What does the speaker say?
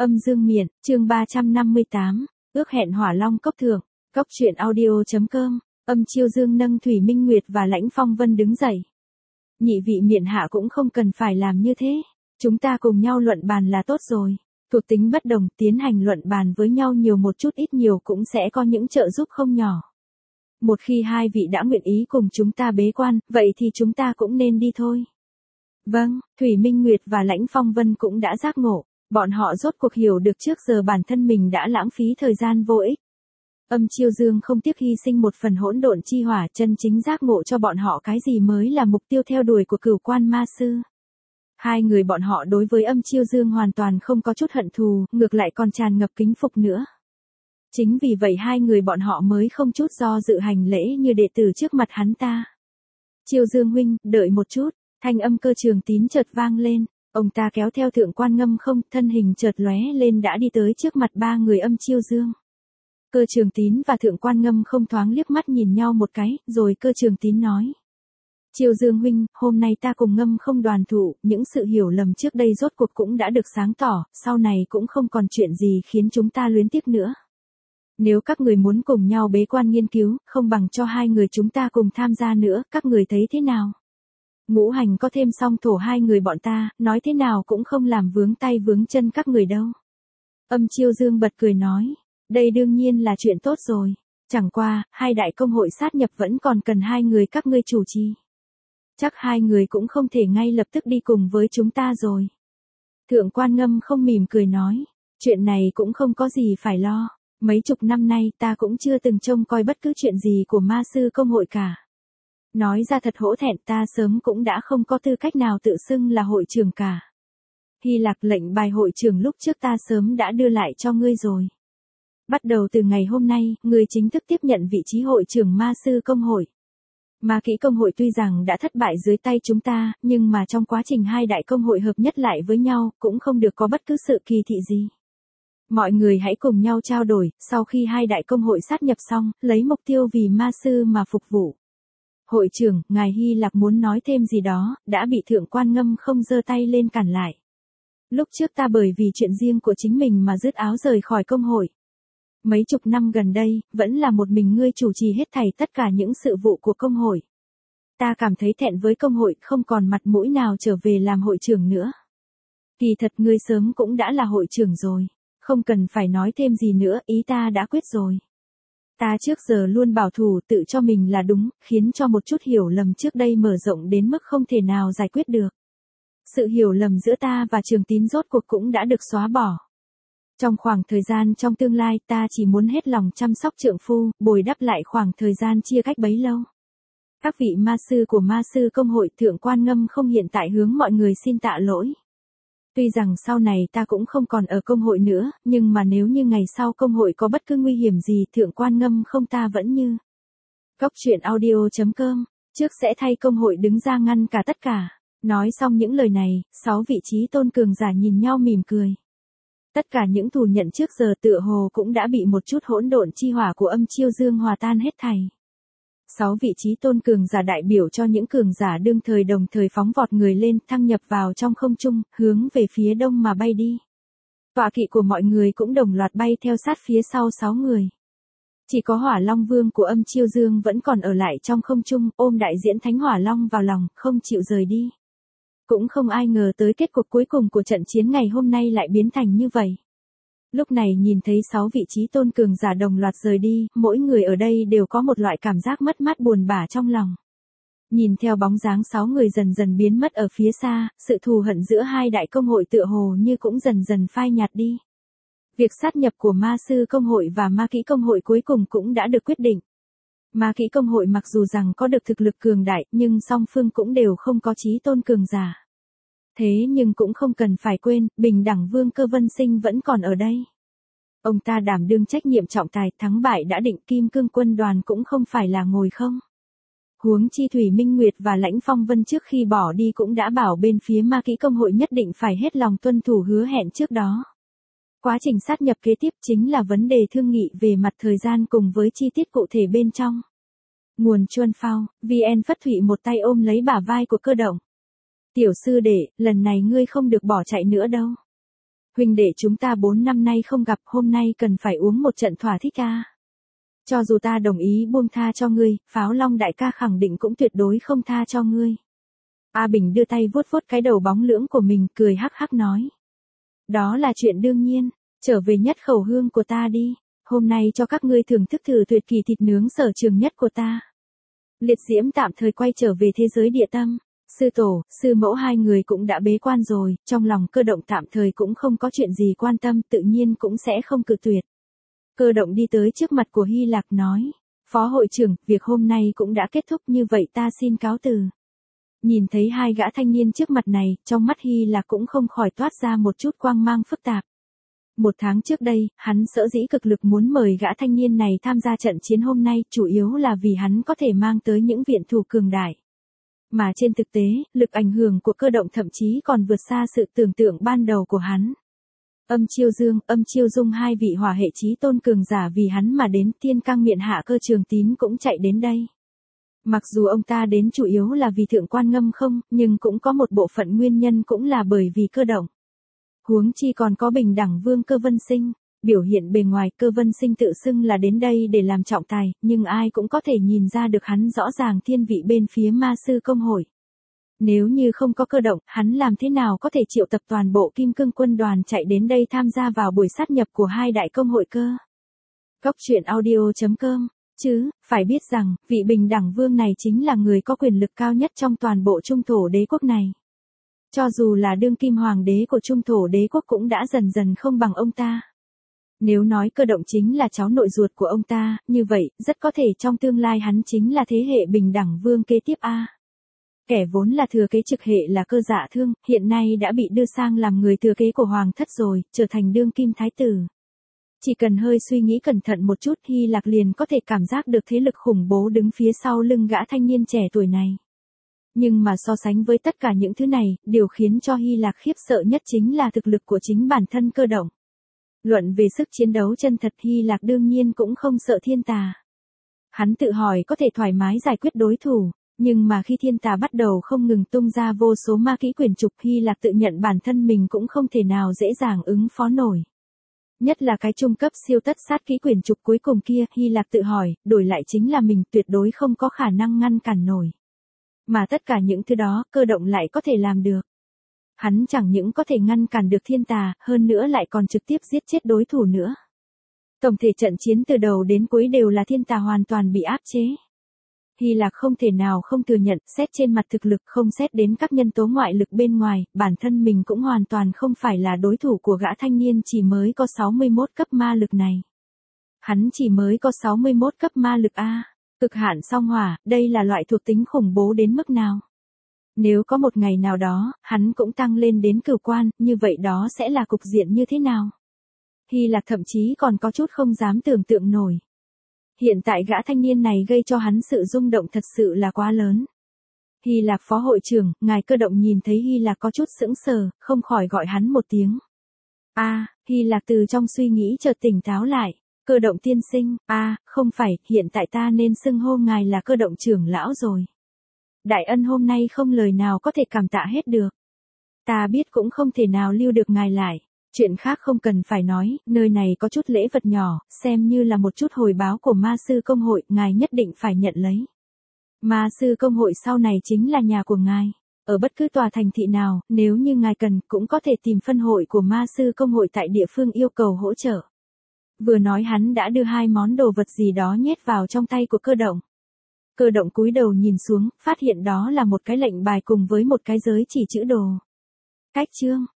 Âm dương miện, chương 358, ước hẹn Hỏa Long cốc thượng, cốc truyện audio.com, Âm Chiêu Dương nâng Thủy Minh Nguyệt và Lãnh Phong Vân đứng dậy. Nhị vị miện hạ cũng không cần phải làm như thế, chúng ta cùng nhau luận bàn là tốt rồi. Thuộc tính bất đồng, tiến hành luận bàn với nhau nhiều một chút ít nhiều cũng sẽ có những trợ giúp không nhỏ. Một khi hai vị đã nguyện ý cùng chúng ta bế quan, vậy thì chúng ta cũng nên đi thôi. Vâng, Thủy Minh Nguyệt và Lãnh Phong Vân cũng đã giác ngộ, bọn họ rốt cuộc hiểu được trước giờ bản thân mình đã lãng phí thời gian vô ích. Âm Chiêu Dương không tiếc hy sinh một phần hỗn độn chi hỏa, chân chính giác ngộ cho bọn họ cái gì mới là mục tiêu theo đuổi của Cửu Quan Ma Sư. Hai người bọn họ đối với Âm Chiêu Dương hoàn toàn không có chút hận thù, ngược lại còn tràn ngập kính phục nữa. Chính vì vậy hai người bọn họ mới không chút do dự hành lễ như đệ tử trước mặt hắn ta. Chiêu Dương huynh, đợi một chút, thanh âm Cơ Trường Tín chợt vang lên, ông ta kéo theo Thượng Quan Ngâm Không, thân hình chợt lóe lên đã đi tới trước mặt ba người Âm Chiêu Dương. Cơ Trường Tín và Thượng Quan Ngâm Không thoáng liếc mắt nhìn nhau một cái, rồi Cơ Trường Tín nói. Chiêu Dương huynh, hôm nay ta cùng Ngâm Không đoàn tụ, những sự hiểu lầm trước đây rốt cuộc cũng đã được sáng tỏ, sau này cũng không còn chuyện gì khiến chúng ta luyến tiếc nữa. Nếu các người muốn cùng nhau bế quan nghiên cứu, không bằng cho hai người chúng ta cùng tham gia nữa, các người thấy thế nào? Ngũ hành có thêm song thổ hai người bọn ta, nói thế nào cũng không làm vướng tay vướng chân các người đâu. Âm Chiêu Dương bật cười nói, đây đương nhiên là chuyện tốt rồi, chẳng qua, hai đại công hội sát nhập vẫn còn cần hai người các ngươi chủ trì. Chắc hai người cũng không thể ngay lập tức đi cùng với chúng ta rồi. Thượng Quan Ngâm Không mỉm cười nói, chuyện này cũng không có gì phải lo, mấy chục năm nay ta cũng chưa từng trông coi bất cứ chuyện gì của ma sư công hội cả. Nói ra thật hổ thẹn, ta sớm cũng đã không có tư cách nào tự xưng là hội trưởng cả. Hy Lạc, lệnh bài hội trưởng lúc trước ta sớm đã đưa lại cho ngươi rồi. Bắt đầu từ ngày hôm nay, ngươi chính thức tiếp nhận vị trí hội trưởng ma sư công hội. Ma kỹ công hội tuy rằng đã thất bại dưới tay chúng ta, nhưng mà trong quá trình hai đại công hội hợp nhất lại với nhau, cũng không được có bất cứ sự kỳ thị gì. Mọi người hãy cùng nhau trao đổi, sau khi hai đại công hội sát nhập xong, lấy mục tiêu vì ma sư mà phục vụ. Hội trưởng, ngài Hy Lạc muốn nói thêm gì đó, đã bị Thượng Quan Ngâm Không giơ tay lên cản lại. Lúc trước ta bởi vì chuyện riêng của chính mình mà dứt áo rời khỏi công hội. Mấy chục năm gần đây, vẫn là một mình ngươi chủ trì hết thảy tất cả những sự vụ của công hội. Ta cảm thấy thẹn với công hội, không còn mặt mũi nào trở về làm hội trưởng nữa. Kỳ thật ngươi sớm cũng đã là hội trưởng rồi, không cần phải nói thêm gì nữa, ý ta đã quyết rồi. Ta trước giờ luôn bảo thủ tự cho mình là đúng, khiến cho một chút hiểu lầm trước đây mở rộng đến mức không thể nào giải quyết được. Sự hiểu lầm giữa ta và Trường Tín rốt cuộc cũng đã được xóa bỏ. Trong khoảng thời gian trong tương lai ta chỉ muốn hết lòng chăm sóc trượng phu, bồi đắp lại khoảng thời gian chia cách bấy lâu. Các vị ma sư của ma sư công hội, Thượng Quan Ngâm Không hiện tại hướng mọi người xin tạ lỗi. Tuy rằng sau này ta cũng không còn ở công hội nữa, nhưng mà nếu như ngày sau công hội có bất cứ nguy hiểm gì, Thượng Quan Ngâm Không ta vẫn như. Cốc truyện audio.com, trước sẽ thay công hội đứng ra ngăn cả tất cả. Nói xong những lời này, 6 vị trí tôn cường giả nhìn nhau mỉm cười. Tất cả những thù nhận trước giờ tựa hồ cũng đã bị một chút hỗn độn chi hỏa của Âm Chiêu Dương hòa tan hết thảy. 6 vị trí tôn cường giả đại biểu cho những cường giả đương thời đồng thời phóng vọt người lên, thăng nhập vào trong không trung, hướng về phía đông mà bay đi. Tọa kỵ của mọi người cũng đồng loạt bay theo sát phía sau 6 người. Chỉ có Hỏa Long Vương của Âm Chiêu Dương vẫn còn ở lại trong không trung, ôm đại diễn Thánh Hỏa Long vào lòng, không chịu rời đi. Cũng không ai ngờ tới kết cục cuối cùng của trận chiến ngày hôm nay lại biến thành như vậy. Lúc này nhìn thấy 6 vị trí tôn cường giả đồng loạt rời đi, mỗi người ở đây đều có một loại cảm giác mất mát buồn bã trong lòng. Nhìn theo bóng dáng 6 người dần dần biến mất ở phía xa, sự thù hận giữa hai đại công hội tựa hồ như cũng dần dần phai nhạt đi. Việc sát nhập của ma sư công hội và ma kỹ công hội cuối cùng cũng đã được quyết định. Ma kỹ công hội mặc dù rằng có được thực lực cường đại, nhưng song phương cũng đều không có chí tôn cường giả. Thế nhưng cũng không cần phải quên, bình đẳng vương Cơ Vân Sinh vẫn còn ở đây. Ông ta đảm đương trách nhiệm trọng tài, thắng bại đã định, Kim Cương quân đoàn cũng không phải là ngồi không. Huống chi Thủy Minh Nguyệt và Lãnh Phong Vân trước khi bỏ đi cũng đã bảo bên phía ma kỹ công hội nhất định phải hết lòng tuân thủ hứa hẹn trước đó. Quá trình sát nhập kế tiếp chính là vấn đề thương nghị về mặt thời gian cùng với chi tiết cụ thể bên trong. Nguồn Chuân Phao, VN Phất Thụy một tay ôm lấy bả vai của Cơ Động. Tiểu sư đệ, lần này ngươi không được bỏ chạy nữa đâu. Huynh đệ chúng ta 4 năm nay không gặp, hôm nay cần phải uống một trận thỏa thích a. Cho dù ta đồng ý buông tha cho ngươi, Pháo Long đại ca khẳng định cũng tuyệt đối không tha cho ngươi. A Bình đưa tay vuốt vuốt cái đầu bóng lưỡng của mình, cười hắc hắc nói. Đó là chuyện đương nhiên, trở về nhất khẩu hương của ta đi, hôm nay cho các ngươi thưởng thức thử tuyệt kỳ thịt nướng sở trường nhất của ta. Liệt Diễm tạm thời quay trở về thế giới địa tâm, sư tổ, sư mẫu hai người cũng đã bế quan rồi, trong lòng Cơ Động tạm thời cũng không có chuyện gì quan tâm, tự nhiên cũng sẽ không cự tuyệt. Cơ Động đi tới trước mặt của Hy Lạc nói, Phó hội trưởng, việc hôm nay cũng đã kết thúc, như vậy ta xin cáo từ. Nhìn thấy hai gã thanh niên trước mặt này, trong mắt Hy Lạc cũng không khỏi toát ra một chút quang mang phức tạp. 1 tháng trước đây, hắn sở dĩ cực lực muốn mời gã thanh niên này tham gia trận chiến hôm nay, chủ yếu là vì hắn có thể mang tới những viện thủ cường đại. Mà trên thực tế, lực ảnh hưởng của Cơ Động thậm chí còn vượt xa sự tưởng tượng ban đầu của hắn. Âm Chiêu Dương, Âm Chiêu Dung, hai vị hỏa hệ chí tôn cường giả vì hắn mà đến, Tiên Cang Miện Hạ Cơ Trường Tín cũng chạy đến đây. Mặc dù ông ta đến chủ yếu là vì Thượng Quan Ngâm Không, nhưng cũng có một bộ phận nguyên nhân cũng là bởi vì Cơ Động. Huống chi còn có Bình Đẳng Vương Cơ Vân Sinh, biểu hiện bề ngoài Cơ Vân Sinh tự xưng là đến đây để làm trọng tài, nhưng ai cũng có thể nhìn ra được hắn rõ ràng thiên vị bên phía Ma Sư Công hội. Nếu như không có Cơ Động, hắn làm thế nào có thể triệu tập toàn bộ Kim Cương quân đoàn chạy đến đây tham gia vào buổi sát nhập của hai đại công hội cơ. Cóc truyện audio.com, chứ, phải biết rằng, vị Bình Đẳng Vương này chính là người có quyền lực cao nhất trong toàn bộ Trung Thổ Đế quốc này. Cho dù là đương kim hoàng đế của Trung Thổ Đế quốc cũng đã dần dần không bằng ông ta. Nếu nói Cơ Động chính là cháu nội ruột của ông ta, như vậy, rất có thể trong tương lai hắn chính là thế hệ Bình Đẳng Vương kế tiếp a. Kẻ vốn là thừa kế trực hệ là Cơ Dạ Thương, hiện nay đã bị đưa sang làm người thừa kế của hoàng thất rồi, trở thành đương kim thái tử. Chỉ cần hơi suy nghĩ cẩn thận một chút, Hy Lạc liền có thể cảm giác được thế lực khủng bố đứng phía sau lưng gã thanh niên trẻ tuổi này. Nhưng mà so sánh với tất cả những thứ này, điều khiến cho Hy Lạc khiếp sợ nhất chính là thực lực của chính bản thân Cơ Động. Luận về sức chiến đấu chân thật, Hy Lạc đương nhiên cũng không sợ thiên tà. Hắn tự hỏi có thể thoải mái giải quyết đối thủ, nhưng mà khi thiên tà bắt đầu không ngừng tung ra vô số ma kỹ quyền trục, Hy Lạc tự nhận bản thân mình cũng không thể nào dễ dàng ứng phó nổi. Nhất là cái trung cấp siêu tất sát kỹ quyền trục cuối cùng kia, Hy Lạc tự hỏi, đổi lại chính là mình tuyệt đối không có khả năng ngăn cản nổi. Mà tất cả những thứ đó, Cơ Động lại có thể làm được. Hắn chẳng những có thể ngăn cản được thiên tà, hơn nữa lại còn trực tiếp giết chết đối thủ nữa. Tổng thể trận chiến từ đầu đến cuối đều là thiên tà hoàn toàn bị áp chế. Hy Lạc không thể nào không thừa nhận, xét trên mặt thực lực, không xét đến các nhân tố ngoại lực bên ngoài, bản thân mình cũng hoàn toàn không phải là đối thủ của gã thanh niên chỉ mới có 61 cấp ma lực này. Hắn chỉ mới có 61 cấp ma lực a. Cực hạn song hỏa, đây là loại thuộc tính khủng bố đến mức nào? Nếu có một ngày nào đó, hắn cũng tăng lên đến cửu quan, như vậy đó sẽ là cục diện như thế nào? Hy Lạc thậm chí còn có chút không dám tưởng tượng nổi. Hiện tại gã thanh niên này gây cho hắn sự rung động thật sự là quá lớn. Hy Lạc phó hội trưởng, ngài Cơ Động nhìn thấy Hy Lạc có chút sững sờ, không khỏi gọi hắn một tiếng. Hy Lạc từ trong suy nghĩ chợt tỉnh táo lại. Cơ Động tiên sinh, không phải, hiện tại ta nên xưng hô ngài là Cơ Động trưởng lão rồi. Đại ân hôm nay không lời nào có thể cảm tạ hết được. Ta biết cũng không thể nào lưu được ngài lại. Chuyện khác không cần phải nói, nơi này có chút lễ vật nhỏ, xem như là một chút hồi báo của Ma Sư Công hội, ngài nhất định phải nhận lấy. Ma Sư Công hội sau này chính là nhà của ngài. Ở bất cứ tòa thành thị nào, nếu như ngài cần, cũng có thể tìm phân hội của Ma Sư Công hội tại địa phương yêu cầu hỗ trợ. Vừa nói hắn đã đưa 2 món đồ vật gì đó nhét vào trong tay của Cơ Động. Cơ Động cúi đầu nhìn xuống, phát hiện đó là một cái lệnh bài cùng với một cái giới chỉ chữ đồ. Cách chương